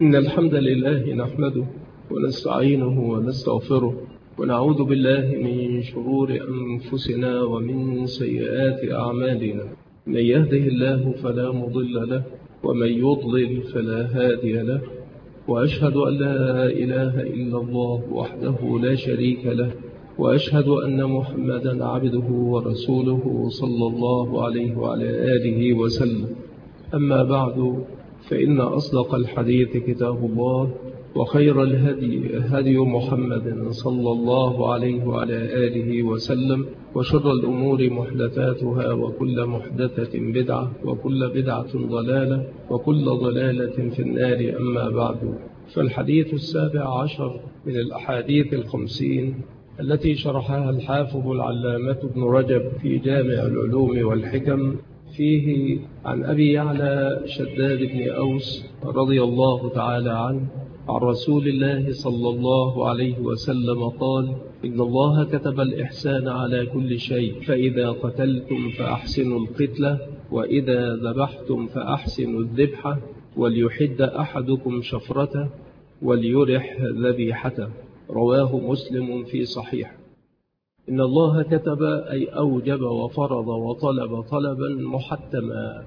إن الحمد لله نحمده ونستعينه ونستغفره ونعوذ بالله من شرور أنفسنا ومن سيئات أعمالنا. من يهده الله فلا مضل له ومن يضلل فلا هادي له، وأشهد أن لا إله إلا الله وحده لا شريك له، وأشهد أن محمدا عبده ورسوله صلى الله عليه وعلى آله وسلم. أما بعد، فإن أصدق الحديث كتاب الله، وخير الهدي هدي محمد صلى الله عليه وعلى آله وسلم، وشر الأمور محدثاتها، وكل محدثة بدعة، وكل بدعة ضلالة، وكل ضلالة في النار. أما بعد، فالحديث 17 من الأحاديث 50 التي شرحها الحافظ العلامة ابن رجب في جامع العلوم والحكم، فيه عن أبي يعلى شداد بن أوس رضي الله تعالى عنه عن رسول الله صلى الله عليه وسلم قال: إن الله كتب الإحسان على كل شيء، فإذا قتلتم فأحسنوا القتلة، وإذا ذبحتم فأحسنوا الذبحة، وليحد أحدكم شفرته، وليرح ذبيحته. رواه مسلم في صحيح. إن الله كتب أي أوجب وفرض وطلب طلبا محتما.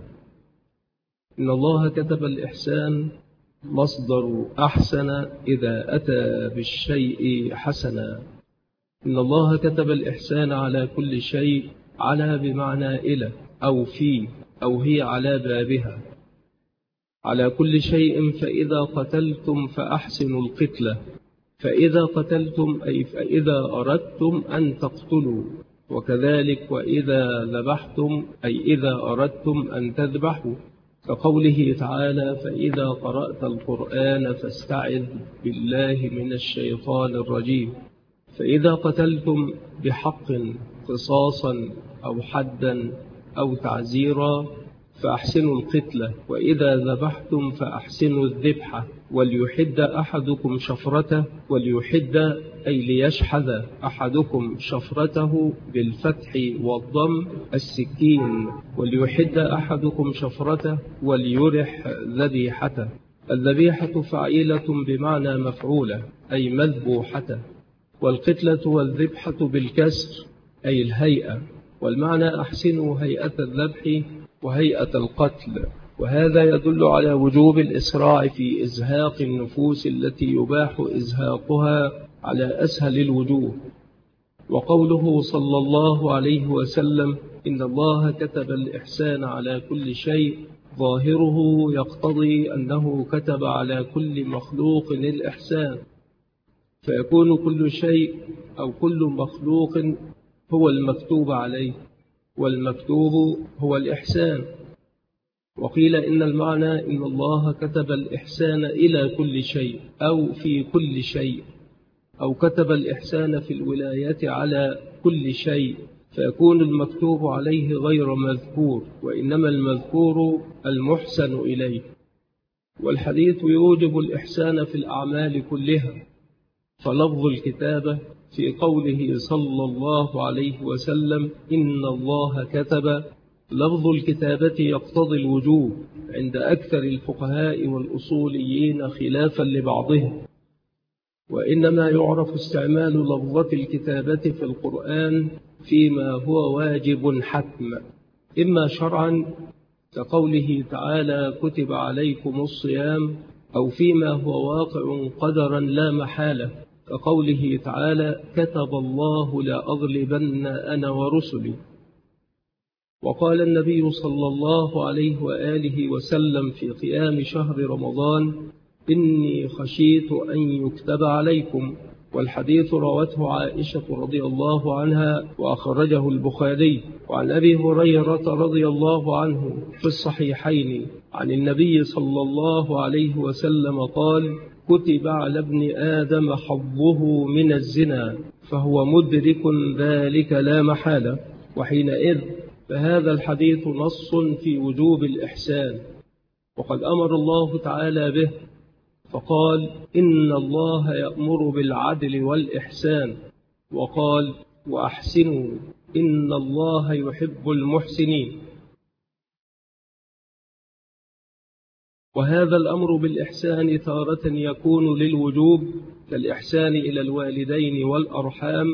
إن الله كتب الإحسان مصدر أحسن إذا أتى بالشيء حسنا. إن الله كتب الإحسان على كل شيء، على بمعنى إلى أو في أو هي على بابها، على كل شيء. فإذا قتلتم فأحسنوا القتلة، فإذا قتلتم أي فإذا أردتم أن تقتلوا، وكذلك وإذا ذبحتم أي إذا أردتم أن تذبحوا، كقوله تعالى: فإذا قرأت القرآن فاستعذ بالله من الشيطان الرجيم. فإذا قتلتم بحق قصاصا أو حدا أو تعزيرا فأحسنوا القتلة، وإذا ذبحتم فأحسنوا الذبحة، وليحد أحدكم شفرته. وليحد أي ليشحذ أحدكم شفرته بالفتح والضم السكين. وليحد أحدكم شفرته، وليرح ذبيحته. الذبيحة فعيلة بمعنى مفعولة أي مذبوحة، والقتلة والذبحة بالكسر أي الهيئة، والمعنى أحسنوا هيئة الذبح وهيئة القتل. وهذا يدل على وجوب الإسراع في إزهاق النفوس التي يباح إزهاقها على أسهل الوجوه. وقوله صلى الله عليه وسلم: إن الله كتب الإحسان على كل شيء، ظاهره يقتضي أنه كتب على كل مخلوق الإحسان، فيكون كل شيء أو كل مخلوق هو المكتوب عليه، والمكتوب هو الإحسان. وقيل إن المعنى إن الله كتب الإحسان إلى كل شيء أو في كل شيء، أو كتب الإحسان في الولاية على كل شيء، فيكون المكتوب عليه غير مذكور، وإنما المذكور المحسن إليه. والحديث يوجب الإحسان في الأعمال كلها، فلفظ الكتابة في قوله صلى الله عليه وسلم: إن الله كتب، لفظ الكتابة يقتضي الوجوب عند أكثر الفقهاء والأصوليين خلافا لبعضهم، وإنما يعرف استعمال لفظة الكتابة في القرآن فيما هو واجب حتم، إما شرعا كقوله تعالى: كتب عليكم الصيام، أو فيما هو واقع قدرا لا محالة كقوله تعالى: كتب الله لأغلبن أنا ورسلي. وقال النبي صلى الله عليه وآله وسلم في قيام شهر رمضان: إني خشيت أن يكتب عليكم. والحديث روته عائشة رضي الله عنها، وأخرجه البخاري. وعن أبي هريرة رضي الله عنه في الصحيحين عن النبي صلى الله عليه وسلم قال: كتب على ابن آدم حظه من الزنا، فهو مدرك ذلك لا محالة. وحينئذ فهذا الحديث نص في وجوب الإحسان، وقد أمر الله تعالى به، فقال: إن الله يأمر بالعدل والإحسان، وقال: وأحسنوا إن الله يحب المحسنين. وهذا الأمر بالإحسان تارة يكون للوجوب كالإحسان إلى الوالدين والأرحام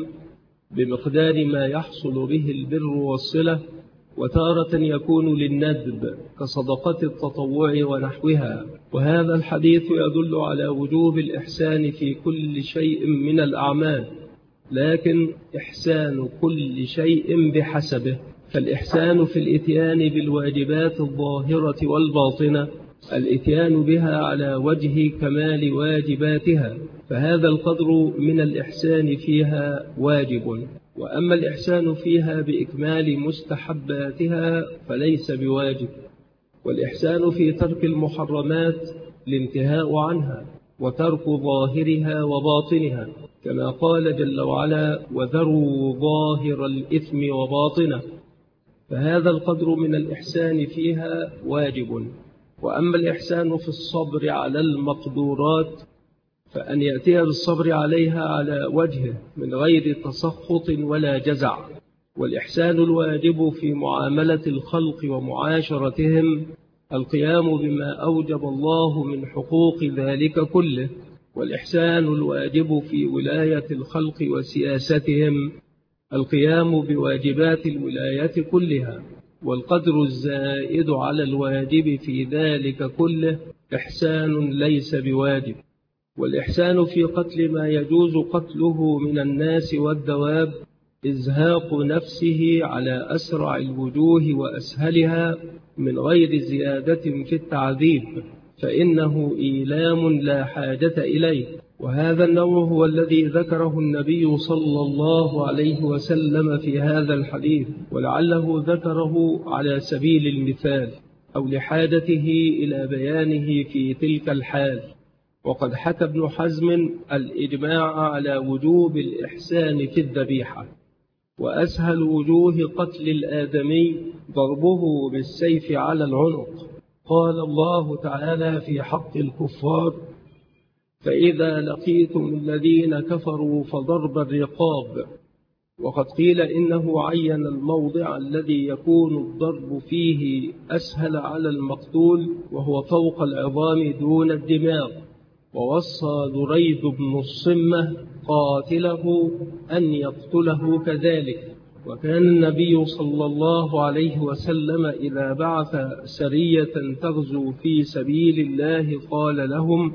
بمقدار ما يحصل به البر والصلة، وتارة يكون للندب كصدقة التطوع ونحوها. وهذا الحديث يدل على وجوب الإحسان في كل شيء من الأعمال، لكن إحسان كل شيء بحسبه، فالإحسان في الإتيان بالواجبات الظاهرة والباطنة الإتيان بها على وجه كمال واجباتها، فهذا القدر من الإحسان فيها واجب. وأما الإحسان فيها بإكمال مستحباتها فليس بواجب. والإحسان في ترك المحرمات الانتهاء عنها وترك ظاهرها وباطنها، كما قال جل وعلا: وذروا ظاهر الإثم وباطنه، فهذا القدر من الإحسان فيها واجب. وأما الإحسان في الصبر على المقدورات فأن يأتي بالصبر عليها على وجهه من غير تسخط ولا جزع. والإحسان الواجب في معاملة الخلق ومعاشرتهم القيام بما أوجب الله من حقوق ذلك كله. والإحسان الواجب في ولاية الخلق وسياستهم القيام بواجبات الولاية كلها. والقدر الزائد على الواجب في ذلك كله إحسان ليس بواجب. والإحسان في قتل ما يجوز قتله من الناس والدواب إزهاق نفسه على أسرع الوجوه وأسهلها من غير زيادة في التعذيب، فإنه إيلام لا حاجة إليه. وهذا النوع هو الذي ذكره النبي صلى الله عليه وسلم في هذا الحديث، ولعله ذكره على سبيل المثال أو لحاجته إلى بيانه في تلك الحال. وقد حكى ابن حزم الإجماع على وجوب الإحسان في الذبيحة. وأسهل وجوه قتل الآدمي ضربه بالسيف على العنق. قال الله تعالى في حق الكفار: فإذا لقيتم الذين كفروا فضرب الرقاب. وقد قيل إنه عين الموضع الذي يكون الضرب فيه أسهل على المقتول، وهو فوق العظام دون الدماغ. ووصى دريد بن الصمة قاتله أن يقتله كذلك. وكان النبي صلى الله عليه وسلم إذا بعث سرية تغزو في سبيل الله قال لهم: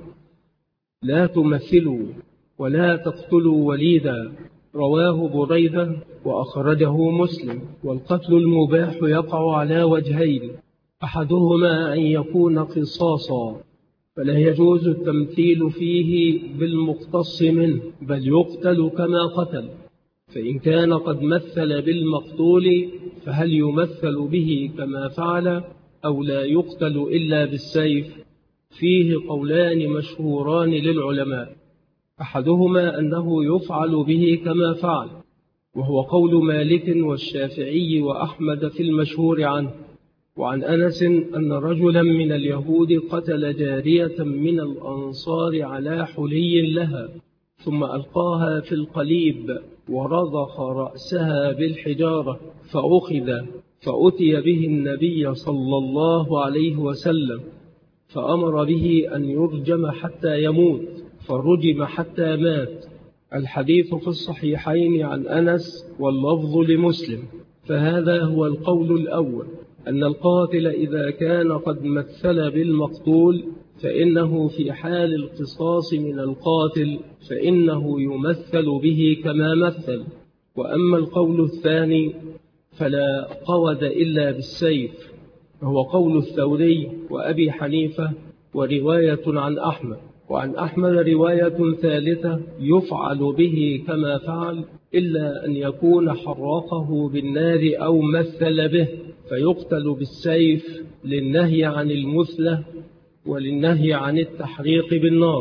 لا تمثلوا ولا تقتلوا وليدا. رواه بريدة وأخرجه مسلم. والقتل المباح يقع على وجهين: أحدهما أن يكون قصاصا، فلا يجوز التمثيل فيه بالمقتص منه، بل يقتل كما قتل. فإن كان قد مثل بالمقتول فهل يمثل به كما فعل أو لا يقتل إلا بالسيف؟ فيه قولان مشهوران للعلماء: أحدهما أنه يفعل به كما فعل، وهو قول مالك والشافعي وأحمد في المشهور عنه. وعن أنس أن رجلا من اليهود قتل جارية من الأنصار على حلي لها، ثم ألقاها في القليب ورضخ رأسها بالحجارة فأخذ، فأتي به النبي صلى الله عليه وسلم فأمر به أن يرجم حتى يموت، فرجم حتى مات. الحديث في الصحيحين عن أنس واللفظ لمسلم. فهذا هو القول الأول، أن القاتل إذا كان قد مثل بالمقتول فإنه في حال القصاص من القاتل فإنه يمثل به كما مثل. وأما القول الثاني فلا قود إلا بالسيف، وهو قول الثوري وأبي حنيفة ورواية عن أحمد. وعن أحمد رواية ثالثة: يفعل به كما فعل إلا أن يكون حرقه بالنار أو مثل به، فيقتل بالسيف للنهي عن المثلة وللنهي عن التحريق بالنار.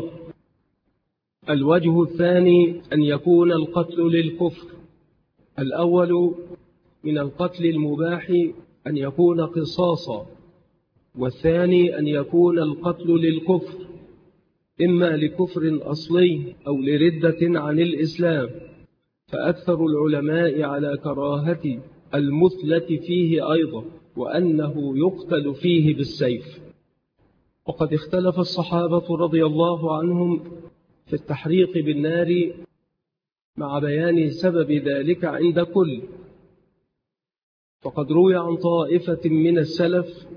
الوجه الثاني أن يكون القتل للكفر. الأول من القتل المباح أن يكون قصاصا، والثاني أن يكون القتل للكفر، إما لكفر أصلي أو لردة عن الإسلام. فأكثر العلماء على كراهة المثلة فيه أيضا، وأنه يقتل فيه بالسيف. وقد اختلف الصحابة رضي الله عنهم في التحريق بالنار مع بيان سبب ذلك عند كل. فقد روي عن طائفة من السلف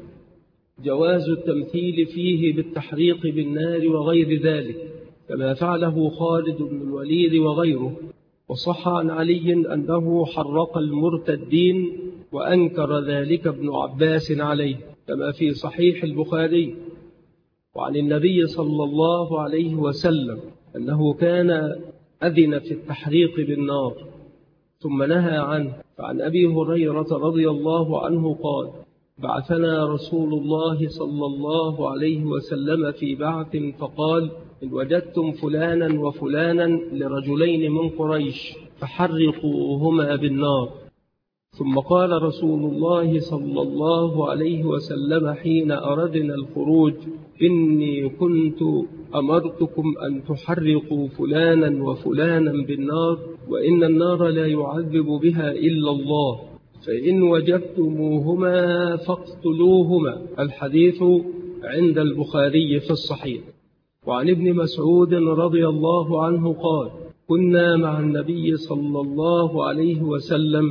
جواز التمثيل فيه بالتحريق بالنار وغير ذلك، كما فعله خالد بن الوليد وغيره. وصح عن علي أنه حرق المرتدين وأنكر ذلك ابن عباس عليه، كما في صحيح البخاري. وعن النبي صلى الله عليه وسلم أنه كان أذن في التحريق بالنار ثم نهى عنه. فعن أبي هريرة رضي الله عنه قال: بعثنا رسول الله صلى الله عليه وسلم في بعث فقال: إن وجدتم فلانا وفلانا لرجلين من قريش فحرقوهما بالنار. ثم قال رسول الله صلى الله عليه وسلم حين أردنا الخروج: إني كنت أمرتكم أن تحرقوا فلانا وفلانا بالنار، وإن النار لا يعذب بها إلا الله، فإن وجدتموهما فاقتلوهما. الحديث عند البخاري في الصحيح. وعن ابن مسعود رضي الله عنه قال: كنا مع النبي صلى الله عليه وسلم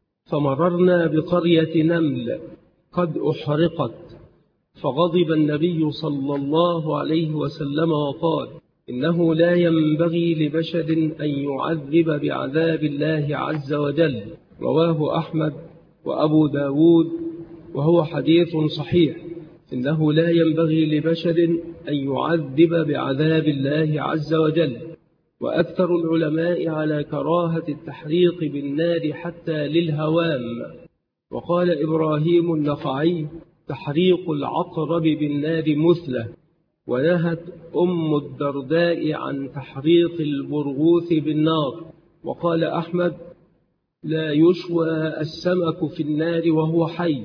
فمررنا بقرية نمل قد أحرقت، فغضب النبي صلى الله عليه وسلم وقال: إنه لا ينبغي لبشر أن يعذب بعذاب الله عز وجل. رواه أحمد وأبو داود وهو حديث صحيح. إنه لا ينبغي لبشر أن يعذب بعذاب الله عز وجل. وأكثر العلماء على كراهة التحريق بالنار حتى للهوام. وقال إبراهيم النخعي: تحريق العقرب بالنار مثله. ونهت أم الدرداء عن تحريق البرغوث بالنار. وقال أحمد: لا يشوى السمك في النار وهو حي.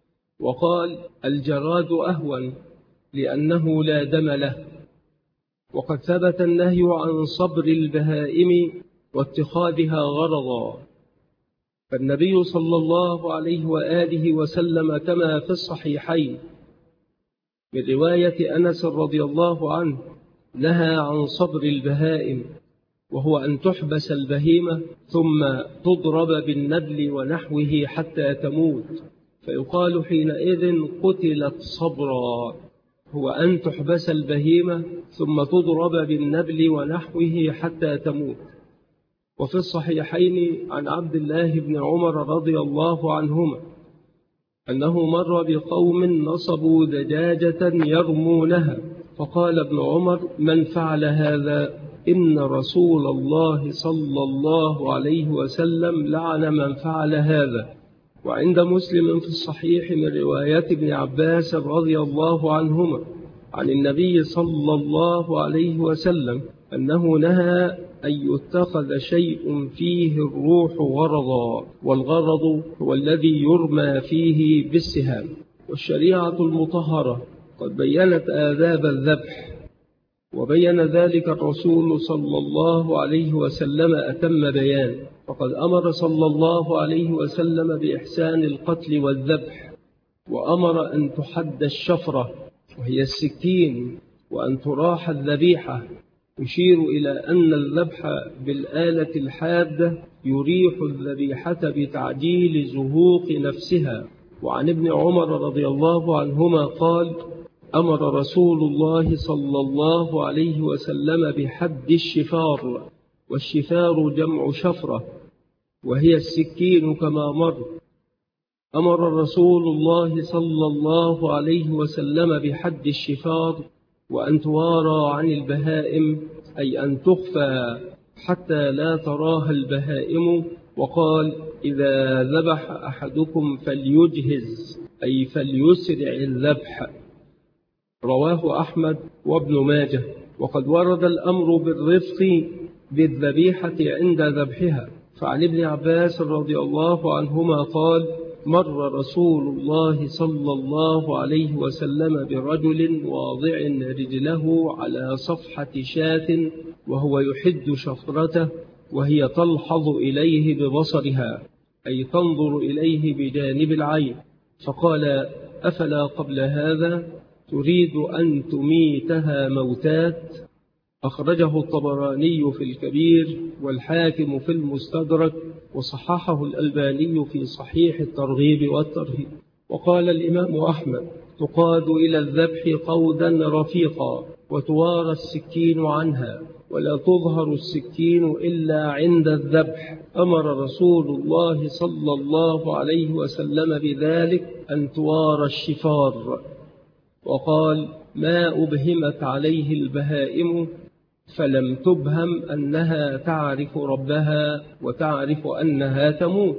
وقال: الجراد أهون لأنه لا دم له. وقد ثبت النهي عن صبر البهائم واتخاذها غرضا. فالنبي صلى الله عليه وآله وسلم كما في الصحيحين من رواية أنس رضي الله عنه نهى عن صبر البهائم، وهو أن تحبس البهيمة ثم تضرب بالنبل ونحوه حتى تموت، فيقال حينئذ قتلت صبرا. هو أن تحبس البهيمة ثم تضرب بالنبل ونحوه حتى تموت. وفي الصحيحين عن عبد الله بن عمر رضي الله عنهما أنه مر بقوم نصبوا دجاجة يرمونها، فقال ابن عمر: من فعل هذا؟ إن رسول الله صلى الله عليه وسلم لعن من فعل هذا. وعند مسلم في الصحيح من رواية ابن عباس رضي الله عنهما عن النبي صلى الله عليه وسلم أنه نهى أن يتخذ شيء فيه الروح غرضا، والغرض هو الذي يرمى فيه بالسهام. والشريعة المطهرة قد بيّنت آداب الذبح، وبين ذلك الرسول صلى الله عليه وسلم أتم بيان. فقد أمر صلى الله عليه وسلم بإحسان القتل والذبح، وأمر أن تحد الشفرة وهي السكين، وأن تراح الذبيحة، يشير إلى أن الذبح بالآلة الحادة يريح الذبيحة بتعجيل زهوق نفسها. وعن ابن عمر رضي الله عنهما قال: أمر رسول الله صلى الله عليه وسلم بحد الشفار، والشفار جمع شفرة وهي السكين كما مر. أمر رسول الله صلى الله عليه وسلم بحد الشفار وأن توارى عن البهائم، أي أن تخفى حتى لا تراها البهائم. وقال: إذا ذبح أحدكم فليجهز، أي فليسرع الذبح. رواه أحمد وابن ماجه. وقد ورد الأمر بالرفق بالذبيحة عند ذبحها. فعن ابن عباس رضي الله عنهما قال: مر رسول الله صلى الله عليه وسلم برجل واضع رجله على صفحة شاة وهو يحد شفرته، وهي تلحظ إليه ببصرها، أي تنظر إليه بجانب العين. فقال: أفلا قبل هذا؟ تريد أن تميتها موتات. أخرجه الطبراني في الكبير والحاكم في المستدرك، وصححه الألباني في صحيح الترغيب والترهيب. وقال الإمام أحمد: تقاد إلى الذبح قودا رفيقا، وتوارى السكين عنها، ولا تظهر السكين إلا عند الذبح. أمر رسول الله صلى الله عليه وسلم بذلك أن توارى الشفار، وقال: ما أبهمت عليه البهائم فلم تبهم أنها تعرف ربها وتعرف أنها تموت.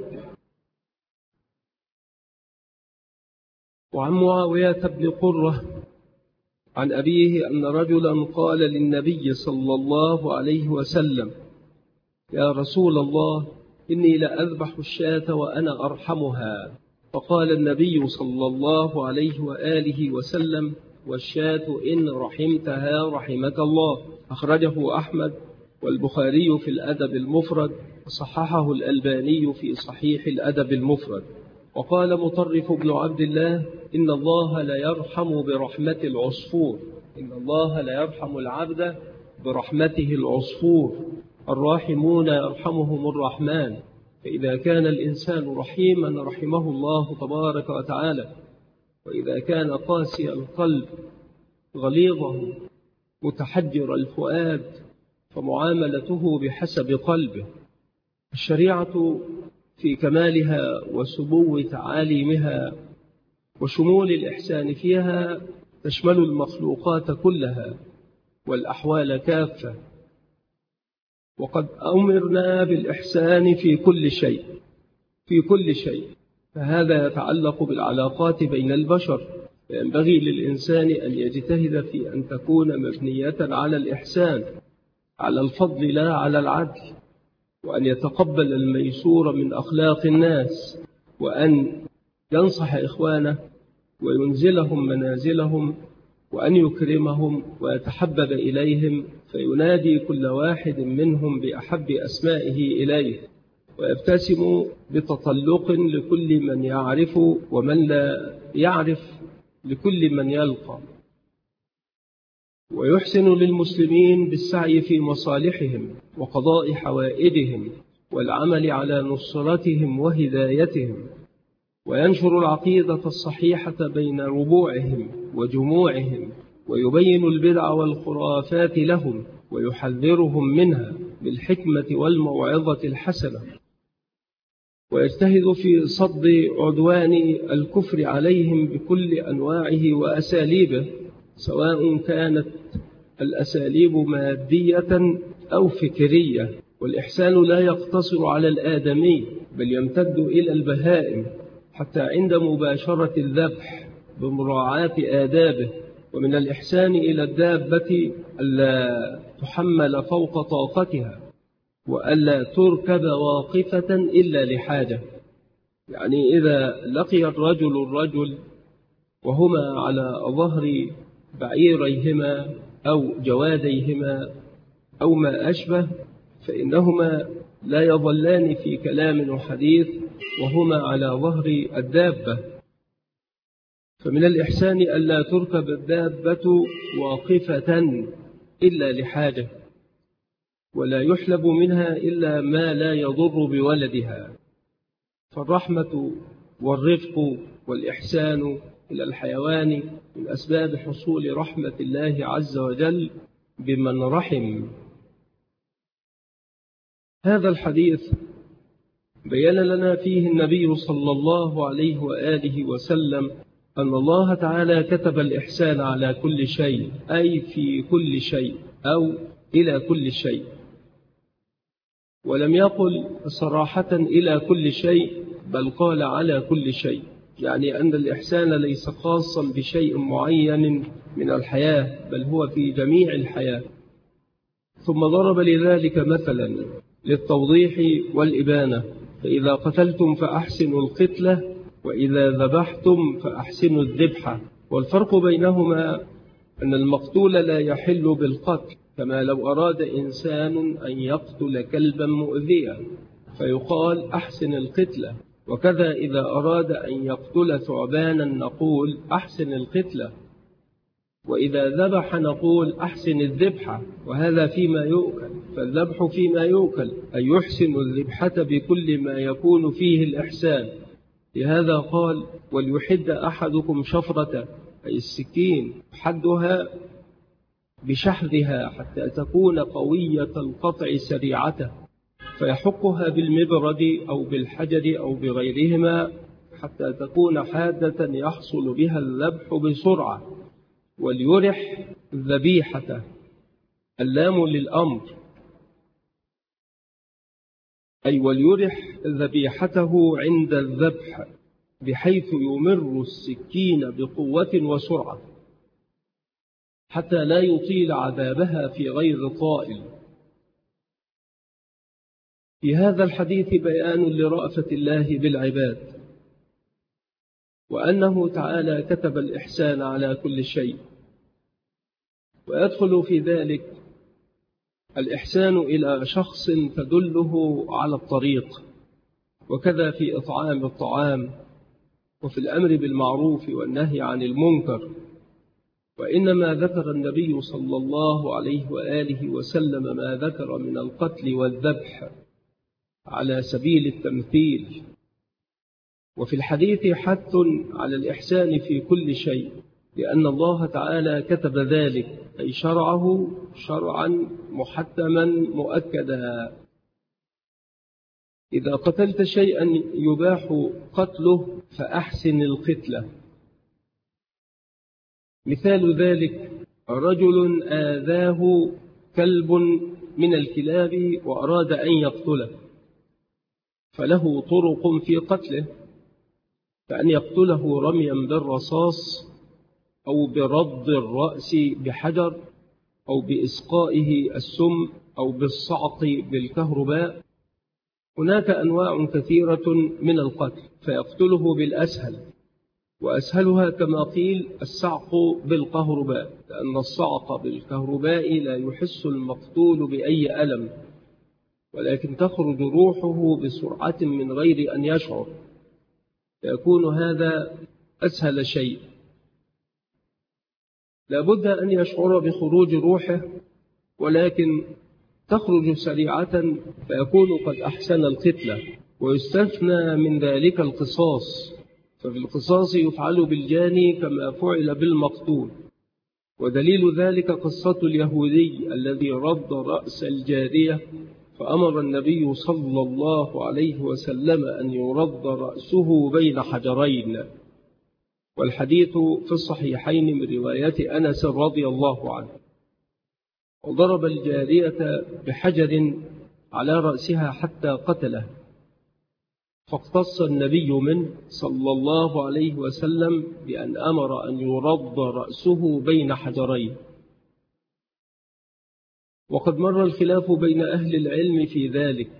وعن معاوية بن قرة عن أبيه أن رجلا قال للنبي صلى الله عليه وسلم: يا رسول الله، إني لأذبح الشاة وأنا أرحمها. فقال النبي صلى الله عليه وآله وسلم: والشاة إن رحمتها رحمك الله. أخرجه أحمد والبخاري في الأدب المفرد، وصححه الألباني في صحيح الأدب المفرد. وقال مطرف بن عبد الله: إن الله لا يرحم برحمة العصفور، إن الله لا يرحم العبد برحمته العصفور، الراحمون يرحمهم الرحمن. فإذا كان الإنسان رحيما رحمه الله تبارك وتعالى، وإذا كان قاسي القلب غليظه متحجر الفؤاد فمعاملته بحسب قلبه. الشريعة في كمالها وسمو تعاليمها وشمول الإحسان فيها تشمل المخلوقات كلها والأحوال كافة، وقد أمرنا بالإحسان في كل شيء، في كل شيء. فهذا يتعلق بالعلاقات بين البشر، فينبغي للإنسان أن يجتهد في أن تكون مبنية على الإحسان، على الفضل لا على العدل، وأن يتقبل الميسور من أخلاق الناس، وأن ينصح إخوانه وينزلهم منازلهم، وأن يكرمهم ويتحبب إليهم، فينادي كل واحد منهم بأحب أسمائه إليه، ويبتسم بتطلق لكل من يعرف ومن لا يعرف، لكل من يلقى، ويحسن للمسلمين بالسعي في مصالحهم وقضاء حوائجهم والعمل على نصرتهم وهدايتهم، وينشر العقيدة الصحيحة بين ربوعهم وجموعهم، ويبين البدع والخرافات لهم ويحذرهم منها بالحكمة والموعظة الحسنة، ويجتهد في صد عدوان الكفر عليهم بكل أنواعه وأساليبه، سواء كانت الأساليب مادية أو فكرية. والإحسان لا يقتصر على الآدمي، بل يمتد إلى البهائم، حتى عند مباشرة الذبح بمراعاة آدابه. ومن الإحسان إلى الدابة ألا تحمل فوق طاقتها، وألا تركب واقفة إلا لحاجة. يعني إذا لقي الرجل وهما على ظهر بعيريهما أو جواديهما أو ما أشبه، فإنهما لا يظلان في كلام وحديث وهما على ظهر الدابة. فمن الإحسان ألا تركب الدابة واقفة إلا لحاجة، ولا يحلب منها إلا ما لا يضر بولدها. فالرحمة والرفق والإحسان إلى الحيوان من أسباب حصول رحمة الله عز وجل بمن رحم. هذا الحديث بيّن لنا فيه النبي صلى الله عليه وآله وسلم أن الله تعالى كتب الإحسان على كل شيء، أي في كل شيء أو إلى كل شيء، ولم يقل صراحة إلى كل شيء، بل قال على كل شيء، يعني أن الإحسان ليس خاصا بشيء معين من الحياة، بل هو في جميع الحياة. ثم ضرب لذلك مثلا للتوضيح والإبانة: فإذا قتلتم فأحسنوا القتلة، وإذا ذبحتم فأحسنوا الذبحة. والفرق بينهما أن المقتول لا يحل بالقتل، كما لو أراد إنسان أن يقتل كلبا مؤذيا فيقال أحسن القتلة، وكذا إذا أراد أن يقتل ثعبانا نقول أحسن القتلة. وإذا ذبح نقول أحسن الذبحة، وهذا فيما يؤكل، فالذبح فيما يؤكل أي يحسن الذبحة بكل ما يكون فيه الإحسان. لهذا قال وليحد أحدكم شفرة، أي السكين حدها بشحذها حتى تكون قوية القطع سريعته، فيحكها بالمبرد أو بالحجر أو بغيرهما حتى تكون حادة يحصل بها الذبح بسرعة. وليرح ذبيحته، اللام للأمر، أي وليرح ذبيحته عند الذبح بحيث يمر السكين بقوة وسرعة حتى لا يطيل عذابها في غير طائل. في هذا الحديث بيان لرأفة الله بالعباد، وأنه تعالى كتب الإحسان على كل شيء، ويدخل في ذلك الإحسان إلى شخص تدله على الطريق، وكذا في إطعام الطعام، وفي الأمر بالمعروف والنهي عن المنكر. وإنما ذكر النبي صلى الله عليه وآله وسلم ما ذكر من القتل والذبح على سبيل التمثيل. وفي الحديث حث على الإحسان في كل شيء، لأن الله تعالى كتب ذلك، أي شرعه شرعا محتما مؤكدا. إذا قتلت شيئا يباح قتله فأحسن القتلة. مثال ذلك رجل آذاه كلب من الكلاب وأراد أن يقتله، فله طرق في قتله، فأن يقتله رميا بالرصاص أو برد الرأس بحجر أو بإسقائه السم أو بالصعق بالكهرباء. هناك أنواع كثيرة من القتل، فيقتله بالأسهل، وأسهلها كما قيل الصعق بالكهرباء، لأن الصعق بالكهرباء لا يحس المقتول بأي ألم، ولكن تخرج روحه بسرعة من غير أن يشعر، فيكون هذا أسهل شيء. لابد أن يشعر بخروج روحه، ولكن تخرج سريعة، فيكون قد أحسن القتلة. ويستثنى من ذلك القصاص، ففي القصاص يفعل بالجاني كما فعل بالمقتول. ودليل ذلك قصة اليهودي الذي رد رأس الجارية، فأمر النبي صلى الله عليه وسلم أن يرد رأسه بين حجرين، والحديث في الصحيحين من رواية أنس رضي الله عنه. وضرب الجارية بحجر على رأسها حتى قتله، فاقتص النبي منه صلى الله عليه وسلم بأن أمر أن يرد رأسه بين حجرين. وقد مر الخلاف بين أهل العلم في ذلك.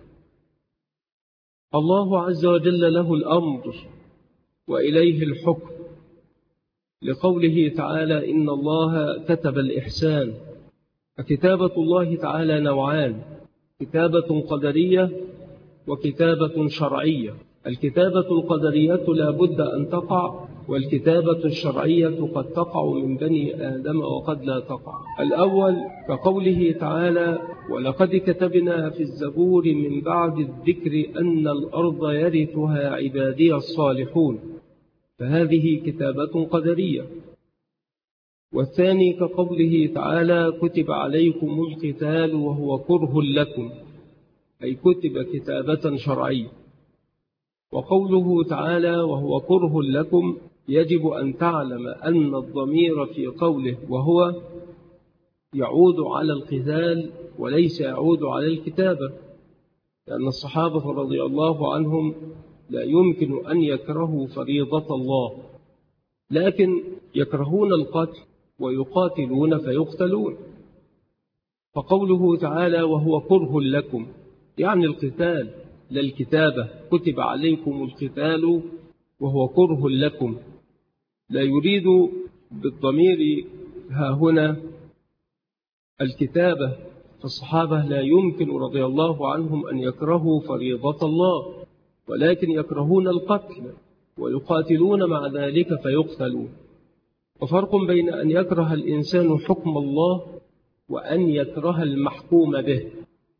الله عز وجل له الأمر وإليه الحكم، لقوله تعالى إن الله كتب الإحسان. فكتابة الله تعالى نوعان: كتابة قدرية وكتابة شرعية. الكتابة القدرية لا بد أن تقع، والكتابة الشرعية قد تقع من بني آدم وقد لا تقع. الأول كقوله تعالى ولقد كتبنا في الزبور من بعد الذكر أن الأرض يرثها عبادي الصالحون، فهذه كتابة قدرية. والثاني كقوله تعالى كتب عليكم القتال وهو كره لكم، أي كتب كتابة شرعية. وقوله تعالى وهو كره لكم يجب أن تعلم أن الضمير في قوله وهو يعود على القتال وليس يعود على الكتابة، لأن الصحابة رضي الله عنهم لا يمكن أن يكرهوا فريضة الله، لكن يكرهون القتل ويقاتلون فيقتلون. فقوله تعالى وهو كره لكم يعني القتال لا الكتابة، كتب عليكم القتال وهو كره لكم، لا يريد بالضمير ها هنا الكتابة. فالصحابة لا يمكن رضي الله عنهم أن يكرهوا فريضة الله، ولكن يكرهون القتل ويقاتلون مع ذلك فيقتلون. وفرق بين أن يكره الإنسان حكم الله وأن يكره المحكوم به،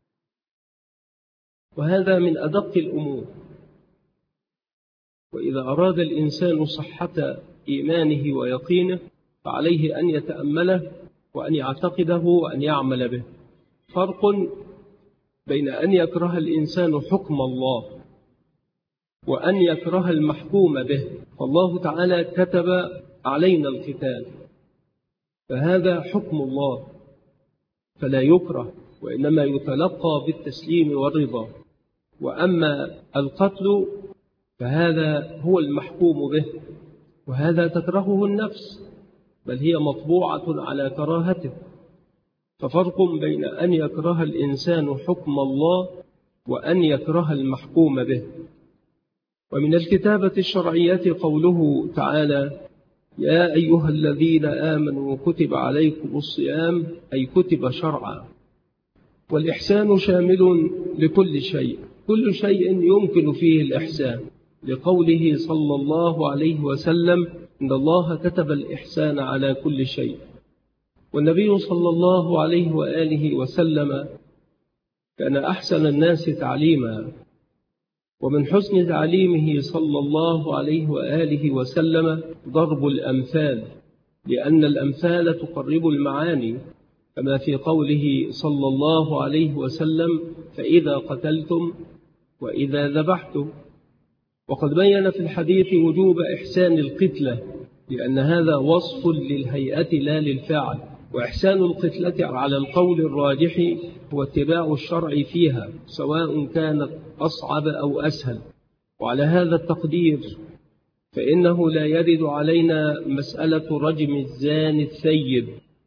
وهذا من أدق الأمور. وإذا أراد الإنسان صحة إيمانه ويقينه فعليه أن يتأمله وأن يعتقده وأن يعمل به. فرق بين أن يكره الإنسان حكم الله وأن يكره المحكوم به، فالله تعالى كتب علينا القتال، فهذا حكم الله فلا يكره وإنما يتلقى بالتسليم والرضا. وأما القتل فهذا هو المحكوم به، وهذا تكرهه النفس، بل هي مطبوعة على كراهته. ففرق بين أن يكره الإنسان حكم الله وأن يكره المحكوم به. ومن الكتابة الشرعية قوله تعالى: يا أيها الذين آمنوا كتب عليكم الصيام، أي كتب شرعا. والإحسان شامل لكل شيء، كل شيء يمكن فيه الإحسان، لقوله صلى الله عليه وسلم: إن الله كتب الإحسان على كل شيء. والنبي صلى الله عليه وآله وسلم كان أحسن الناس تعليما، ومن حسن تعليمه صلى الله عليه وآله وسلم ضرب الأمثال، لأن الأمثال تقرب المعاني، كما في قوله صلى الله عليه وسلم: فإذا قتلتم وإذا ذبحتم. وقد بين في الحديث وجوب إحسان القتلة، لأن هذا وصف للهيئة لا للفاعل. وإحسان القتلة على القول الراجح هو اتباع الشرع فيها، سواء كانت أصعب أو أسهل. وعلى هذا التقدير فإنه لا يرد علينا مسألة رجم الزاني الثيب،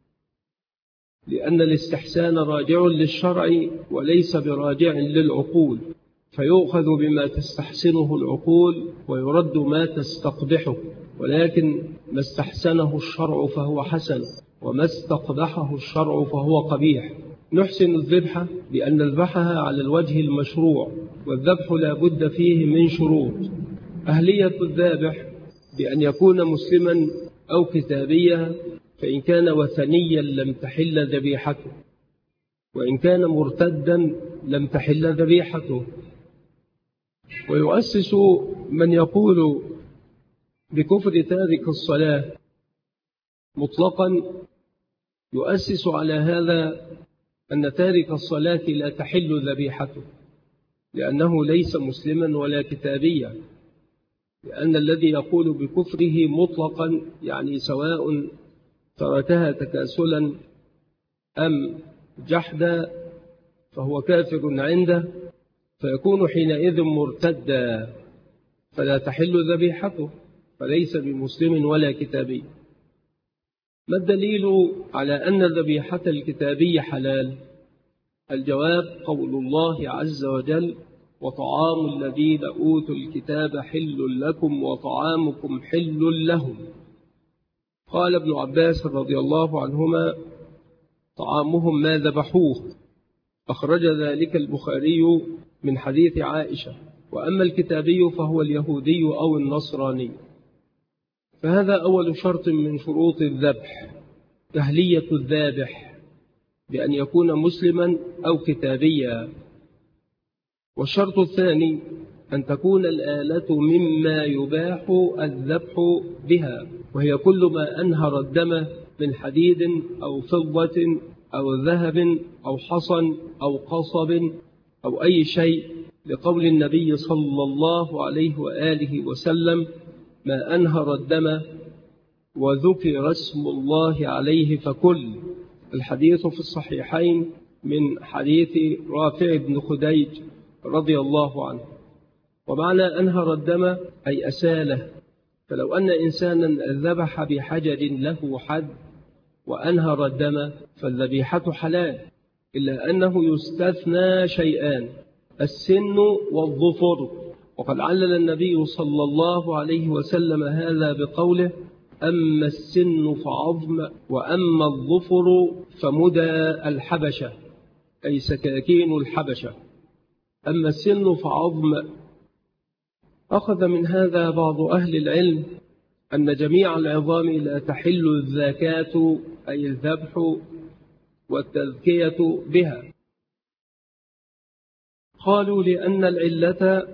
لأن الاستحسان راجع للشرع وليس براجع للعقول، فيؤخذ بما تستحسنه العقول ويرد ما تستقبحه. ولكن ما استحسنه الشرع فهو حسن، وما استقبحه الشرع فهو قبيح. نحسن الذبح بأن نذبحها على الوجه المشروع، والذبح لا بد فيه من شروط. أهلية الذابح بأن يكون مسلما أو كتابيا، فإن كان وثنيا لم تحل ذبيحته، وإن كان مرتدا لم تحل ذبيحته. ويؤسس من يقول بكفر تارك الصلاة مطلقا، يؤسس على هذا أن تارك الصلاة لا تحل ذبيحته، لأنه ليس مسلما ولا كتابيا. لأن الذي يقول بكفره مطلقا يعني سواء تركها تكاسلا أم جحدا فهو كافر عنده، فيكون حينئذ مرتدا فلا تحل ذبيحته، فليس بمسلم ولا كتابي. ما الدليل على أن ذبيحة الكتابي حلال؟ الجواب قول الله عز وجل: وطعام الذين أوتوا الكتاب حل لكم وطعامكم حل لهم. قال ابن عباس رضي الله عنهما: طعامهم ما ذبحوه. أخرج ذلك البخاري من حديث عائشة. وأما الكتابي فهو اليهودي أو النصراني. فهذا أول شرط من شروط الذبح، تهلية الذابح بأن يكون مسلما أو كتابيا. والشرط الثاني أن تكون الآلة مما يباح الذبح بها، وهي كل ما أنهر الدم من حديد أو فضة أو ذهب أو حصن أو قصب أو أي شيء، لقول النبي صلى الله عليه وآله وسلم: ما أنهر الدم وذكر اسم الله عليه فكل. الحديث في الصحيحين من حديث رافع بن خديج رضي الله عنه. ومعنى أنهر الدم أي أساله، فلو أن إنسانا ذبح بحجر له حد وأنهر الدم فالذبيحة حلال، إلا أنه يستثنى شيئان: السن والظفر. وقد علل النبي صلى الله عليه وسلم هذا بقوله: أما السن فعظم، وأما الظفر فمدى الحبشة، أي سكاكين الحبشة. أما السن فعظم. أخذ من هذا بعض أهل العلم أن جميع العظام لا تحل الزكاة أي الذبح والتذكية بها. قالوا لأن العلة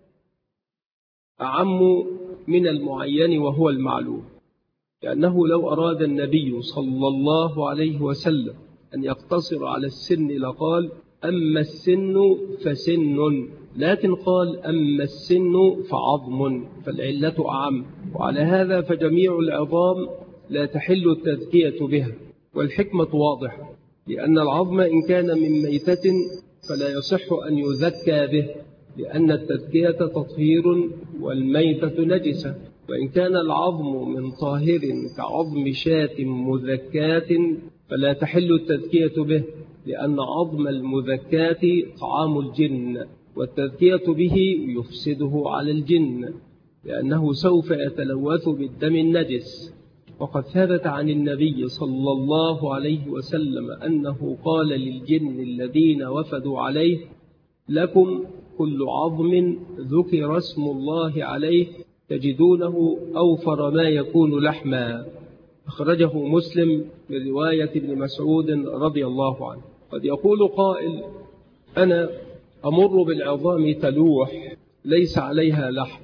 أعم من المعين وهو المعلوم، لأنه لو أراد النبي صلى الله عليه وسلم أن يقتصر على السن لقال أما السن فسن، لكن قال أما السن فعظم، فالعلة أعم. وعلى هذا فجميع العظام لا تحل التذكية بها، والحكمة واضحة، لأن العظم إن كان من ميتة فلا يصح أن يذكى به، لأن التذكية تطهير والميتة نجسة. وإن كان العظم من طاهر كعظم شاة مذكاة فلا تحل التذكية به، لأن عظم المذكاة طعام الجن، والتذكية به يفسده على الجن، لأنه سوف يتلوث بالدم النجس. وقد ثبت عن النبي صلى الله عليه وسلم أنه قال للجن الذين وفدوا عليه لكم كل عظم ذكر اسم الله عليه تجدونه أوفر ما يكون لحما. أخرجه مسلم من رواية ابن مسعود رضي الله عنه. قد يقول قائل أنا أمر بالعظام تلوح ليس عليها لحم،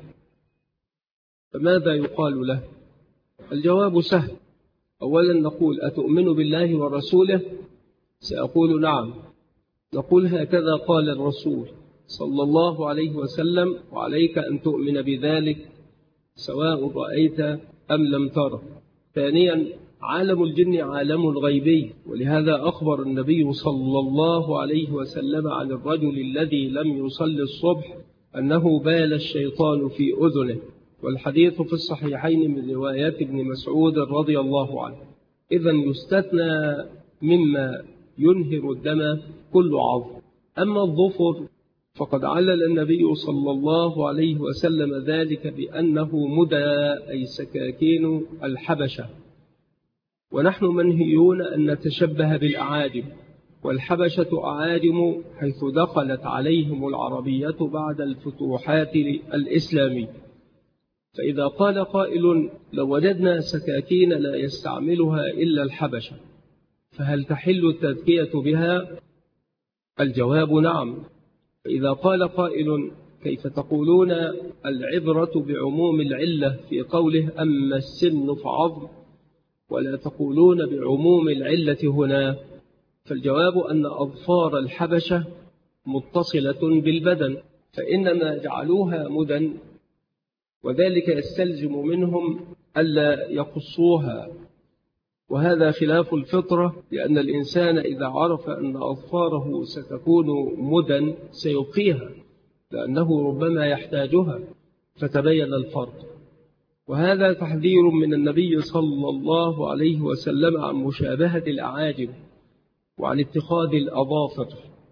فماذا يقال له؟ الجواب سهل. أولا نقول أتؤمن بالله ورسوله؟ سأقول نعم. نقول هكذا قال الرسول صلى الله عليه وسلم، وعليك أن تؤمن بذلك سواء رأيت أم لم تره. ثانيا عالم الجن عالم غيبي، ولهذا أخبر النبي صلى الله عليه وسلم عن الرجل الذي لم يصلي الصبح أنه بال الشيطان في أذنه، والحديث في الصحيحين من روايات ابن مسعود رضي الله عنه. إذن يستثنى مما ينهر الدم كل عظم. أما الظفر فقد علل النبي صلى الله عليه وسلم ذلك بأنه مدى أي سكاكين الحبشة، ونحن منهيون أن نتشبه بالأعاجم، والحبشة أعاجم حيث دخلت عليهم العربية بعد الفتوحات الإسلامية. فإذا قال قائل لو وجدنا سكاكين لا يستعملها إلا الحبشة فهل تحل التذكية بها؟ الجواب نعم. فإذا قال قائل كيف تقولون العبرة بعموم العلة في قوله أما السن فعظم ولا تقولون بعموم العلة هنا؟ فالجواب أن أظفار الحبشة متصلة بالبدن، فإنما جعلوها مدن، وذلك يستلزم منهم ألا يقصوها، وهذا خلاف الفطرة، لأن الإنسان إذا عرف أن أظفاره ستكون مدن سيبقيها، لأنه ربما يحتاجها، فتبين الفرق. وهذا تحذير من النبي صلى الله عليه وسلم عن مشابهة الأعاجم وعن اتخاذ الأظافر،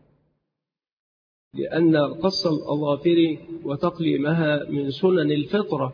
لأن قص الأظافر وتقليمها من سنن الفطرة.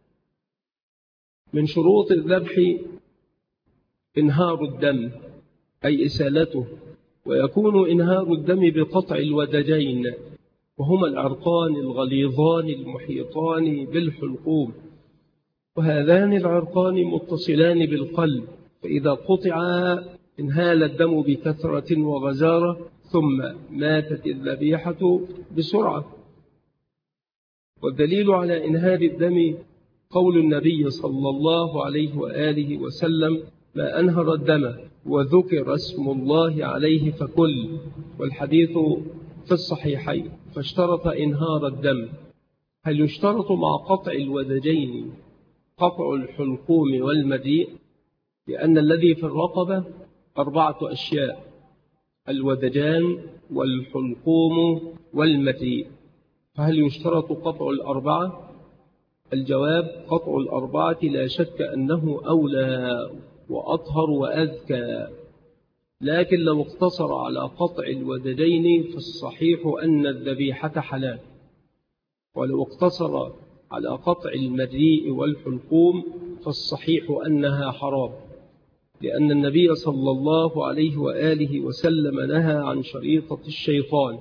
من شروط الذبح إنهار الدم أي إسالته، ويكون إنهار الدم بقطع الودجين، وهما العرقان الغليظان المحيطان بالحلقوم، وهذان العرقان متصلان بالقلب، فإذا قطعا انهال الدم بكثرة وغزارة ثم ماتت الذبيحة بسرعة. والدليل على إنهار الدم قول النبي صلى الله عليه وآله وسلم ما أنهر الدم وذكر اسم الله عليه فكل، والحديث في الصحيحين. فاشترط إنهار الدم. هل يشترط مع قطع الودجين قطع الحلقوم والمديء؟ لأن الذي في الرقبة 4 أشياء: الودجان والحلقوم والمديء، فهل يشترط قطع 4؟ الجواب قطع 4 لا شك أنه أولى وأطهر وأذكى، لكن لو اقتصر على قطع الودجين فالصحيح أن الذبيحة حلال، ولو اقتصر على قطع المديء والحلقوم فالصحيح أنها حرام، لأن النبي صلى الله عليه وآله وسلم نهى عن شريطة الشيطان،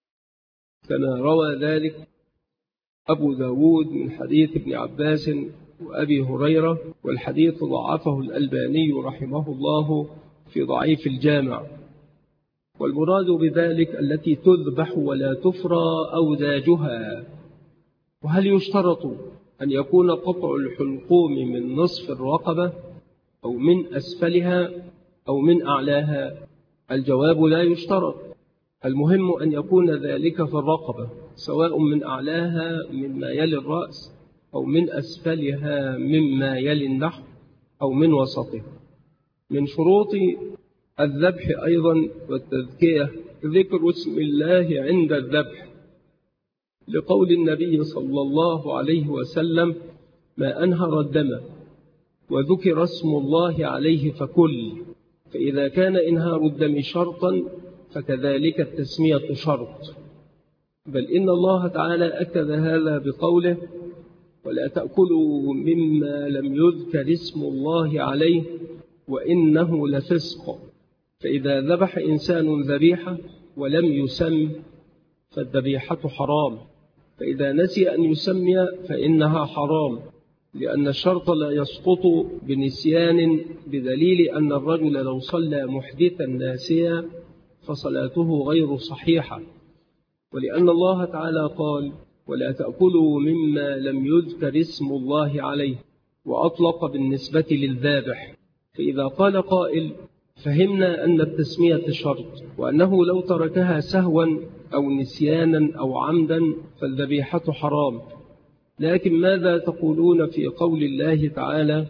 كما روى ذلك أبو داود من حديث ابن عباس وأبي هريرة، والحديث ضعفه الألباني رحمه الله في ضعيف الجامع. والمراد بذلك التي تذبح ولا تفرى أوداجها. وهل يشترط أن يكون قطع الحلقوم من نصف الرقبة أو من أسفلها أو من أعلاها؟ الجواب لا يشترط، المهم أن يكون ذلك في الرقبة، سواء من أعلاها مما يلي الرأس أو من أسفلها مما يلي النحر أو من وسطه. من شروط الذبح أيضا والتذكية ذكر اسم الله عند الذبح، لقول النبي صلى الله عليه وسلم: ما أنهر الدم وذكر اسم الله عليه فكل. فإذا كان إنهار الدم شرطا فكذلك التسمية شرط، بل إن الله تعالى أكد هذا بقوله: ولا تأكلوا مما لم يذكر اسم الله عليه وإنه لفسق. فإذا ذبح إنسان ذبيحة ولم يسم فالذبيحة حرام، فإذا نسي أن يسمي فإنها حرام، لأن الشرط لا يسقط بنسيان، بدليل أن الرجل لو صلى محدثا ناسيا فصلاته غير صحيحة، ولأن الله تعالى قال: ولا تأكلوا مما لم يذكر اسم الله عليه، وأطلق بالنسبة للذابح. فإذا قال قائل: فهمنا أن التسمية شرط، وأنه لو تركها سهوا أو نسيانا أو عمدا فالذبيحة حرام، لكن ماذا تقولون في قول الله تعالى: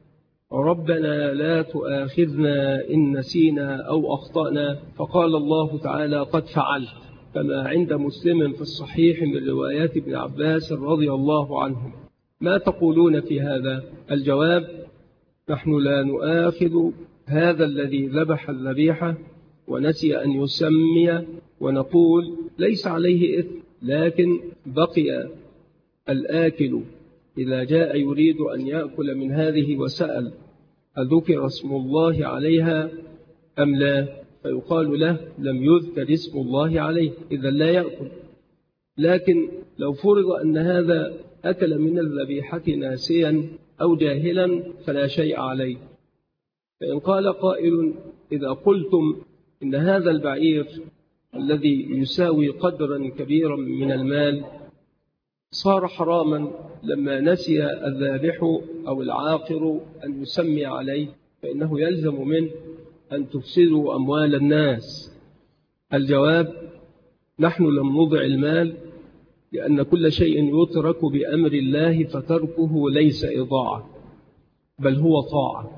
ربنا لا تؤاخذنا إن نسينا أو أخطأنا؟ فقال الله تعالى: قد فعلت، كما عند مسلم في الصحيح من روايات ابن عباس رضي الله عنهم. ما تقولون في هذا؟ الجواب: نحن لا نؤاخذ هذا الذي ذبح الذبيحة ونسي أن يسمي، ونقول ليس عليه إثم، لكن بقي الآكل إذا جاء يريد أن يأكل من هذه وسأل: أذكر اسم الله عليها أم لا؟ فيقال له: لم يذكر اسم الله عليه، إذا لا يأكل. لكن لو فرض أن هذا أكل من الذبيحة ناسيا أو جاهلا فلا شيء عليه. فإن قال قائل: إذا قلتم إن هذا البعير الذي يساوي قدرا كبيرا من المال صار حراما لما نسي الذابح أو العاقر أن يسمي عليه، فإنه يلزم منه أن تفسدوا أموال الناس. الجواب: نحن لم نضع المال، لأن كل شيء يترك بأمر الله فتركه ليس إضاعة، بل هو طاعة.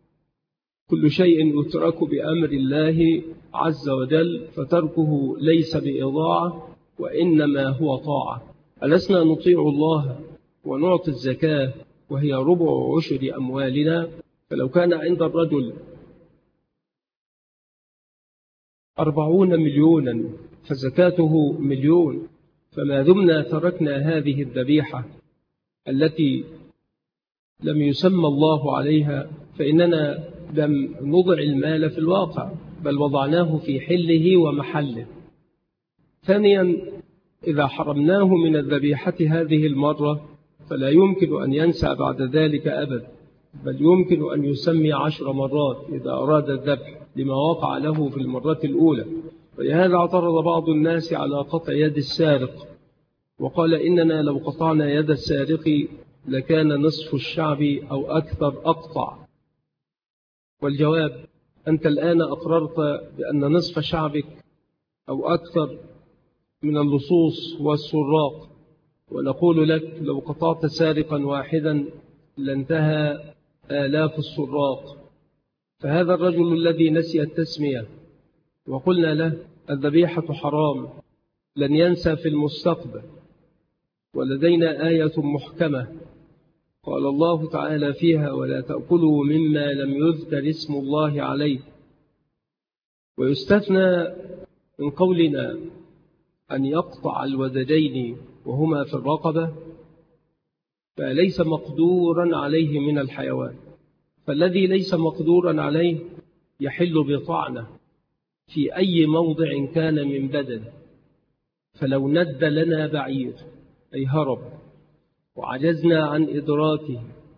كل شيء يترك بأمر الله عز وجل فتركه ليس بإضاعة، وإنما هو طاعة. ألسنا نطيع الله ونعطي الزكاة وهي ربع عشر أموالنا؟ فلو كان عند الرجل 40 مليونا فزكاته 1,000,000، فما دمنا تركنا هذه الذبيحة التي لم يسمى الله عليها فإننا لم نضع المال في الواقع، بل وضعناه في حله ومحله. ثانيا، إذا حرمناه من الذبيحة هذه المرة فلا يمكن أن ينسى بعد ذلك أبدا، بل يمكن أن يسمي 10 مرات إذا أراد الذبح لما وقع له في المرة الأولى. ولهذا اعترض بعض الناس على قطع يد السارق، وقال: إننا لو قطعنا يد السارق لكان نصف الشعب أو أكثر أقطع. والجواب: أنت الآن أقررت بأن نصف شعبك أو أكثر من اللصوص والسراق، ونقول لك: لو قطعت سارقا واحدا لانتهى آلاف السراق. فهذا الرجل الذي نسي التسمية وقلنا له الذبيحة حرام لن ينسى في المستقبل. ولدينا آية محكمة قال الله تعالى فيها: ولا تأكلوا مما لم يذكر اسم الله عليه. ويستثنى من قولنا أن يقطع الودجين وهما في الرقبة فليس مقدورا عليه من الحيوان، فالذي ليس مقدورا عليه يحل بطعنه في أي موضع كان من بدن. فلو ند لنا بعير أي هرب وعجزنا عن إدراكه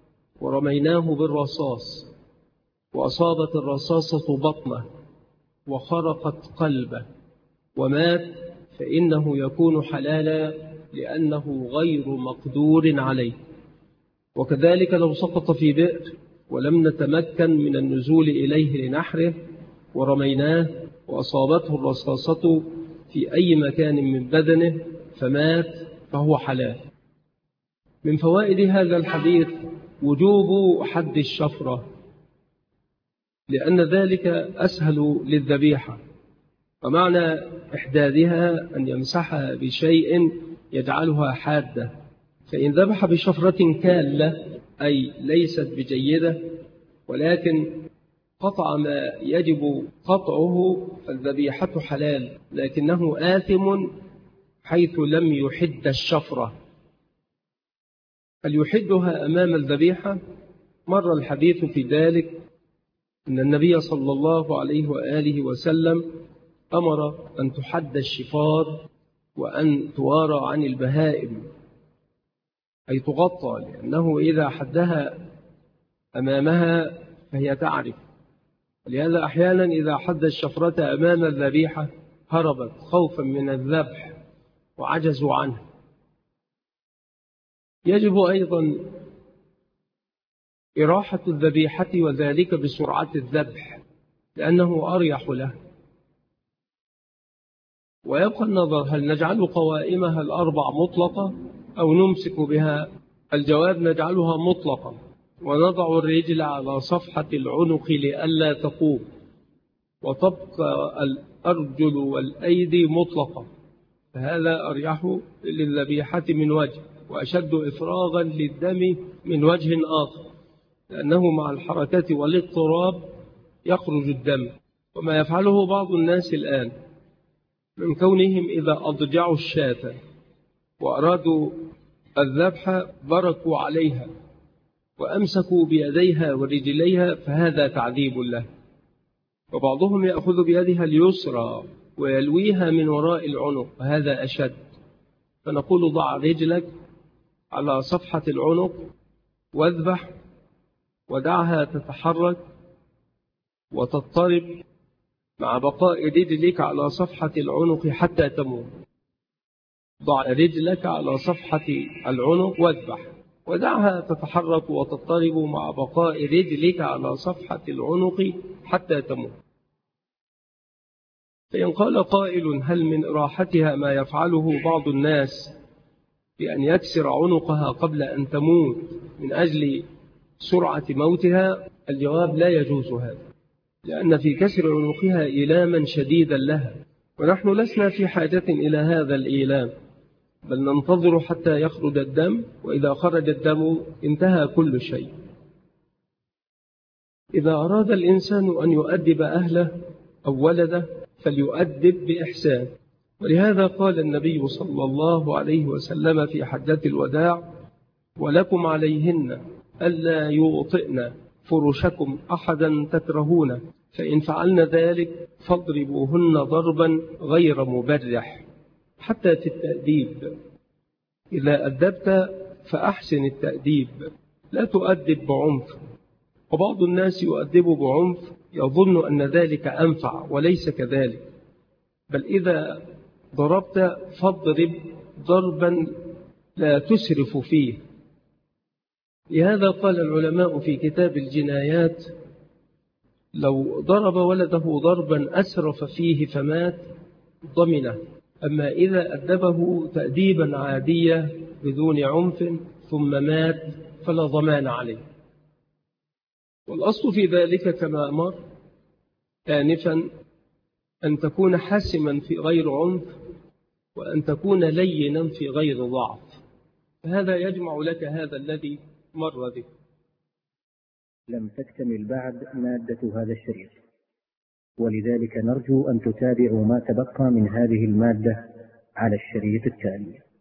ورميناه بالرصاص، وأصابت الرصاصة بطنه وخرقت قلبه ومات، فإنه يكون حلالا لأنه غير مقدور عليه. وكذلك لو سقط في بئر ولم نتمكن من النزول إليه لنحره ورميناه وأصابته الرصاصة في أي مكان من بدنه فمات فهو حلال. من فوائد هذا الحديث وجوب حد الشفرة، لأن ذلك أسهل للذبيحة، ومعنى إحدادها أن يمسحها بشيء يجعلها حادة. فإن ذبح بشفرة كالة أي ليست بجيدة ولكن قطع ما يجب قطعه فالذبيحة حلال، لكنه آثم حيث لم يحد الشفرة. فليحدها أمام الذبيحة. مر الحديث في ذلك أن النبي صلى الله عليه وآله وسلم أمر أن تحد الشفار وأن توارى عن البهائم أي تغطى، لأنه إذا حدها أمامها فهي تعرف. ولهذا أحيانا إذا حد الشفرة أمام الذبيحة هربت خوفا من الذبح وعجزوا عنه. يجب أيضا إراحة الذبيحة وذلك بسرعة الذبح لأنه أريح له. ويبقى النظر هل نجعل قوائمها الأربع مطلقة أو نمسك بها. الجواب نجعلها مطلقة ونضع الرجل على صفحة العنق لئلا تقوم، وتبقى الأرجل والأيدي مطلقة، فهذا أريح للذبيحة من وجه وأشد إفراغا للدم من وجه آخر، لأنه مع الحركة والاضطراب يخرج الدم. وما يفعله بعض الناس الآن من كونهم إذا أضجعوا الشاة وأرادوا الذبح بركوا عليها وأمسكوا بيديها ورجليها، فهذا تعذيب له. وبعضهم يأخذ بيدها اليسرى ويلويها من وراء العنق، فهذا أشد. فنقول ضع رجلك على صفحة العنق واذبح ودعها تتحرك وتضطرب مع بقاء رجلك على صفحة العنق حتى تموت. ضع رجلك على صفحة العنق واذبح ودعها تتحرك وتضطرب مع بقاء رجلك على صفحة العنق حتى تموت. فإن قال قائل هل من إراحتها ما يفعله بعض الناس بأن يكسر عنقها قبل أن تموت من أجل سرعة موتها؟ الجواب لا يجوز هذا، لأن في كسر عنقها إيلاما شديدا لها، ونحن لسنا في حاجة إلى هذا الإيلام، بل ننتظر حتى يخرج الدم، وإذا خرج الدم انتهى كل شيء. إذا أراد الإنسان أن يؤدب أهله أو ولده فليؤدب بإحسان، ولهذا قال النبي صلى الله عليه وسلم في حجة الوداع ولكم عليهن ألا يوطئن فرشكم أحدا تكرهونه، فإن فعلن ذلك فاضربوهن ضربا غير مبرح. حتى في التأديب إذا أدبت فأحسن التأديب، لا تؤدب بعنف. وبعض الناس يؤدب بعنف يظن أن ذلك أنفع، وليس كذلك، بل إذا ضربت فاضرب ضربا لا تسرف فيه. لهذا قال العلماء في كتاب الجنايات لو ضرب ولده ضربا أسرف فيه فمات ضمنه، أما إذا أدبه تأديبا عادية بدون عنف ثم مات فلا ضمان عليه. والأصل في ذلك كما أمر آنفا أن تكون حاسما في غير عنف، وأن تكون لينا في غير ضعف، فهذا يجمع لك هذا الذي مر به. لم تكتمل بعد مادة هذا الشريط، ولذلك نرجو أن تتابعوا ما تبقى من هذه المادة على الشريط التالي.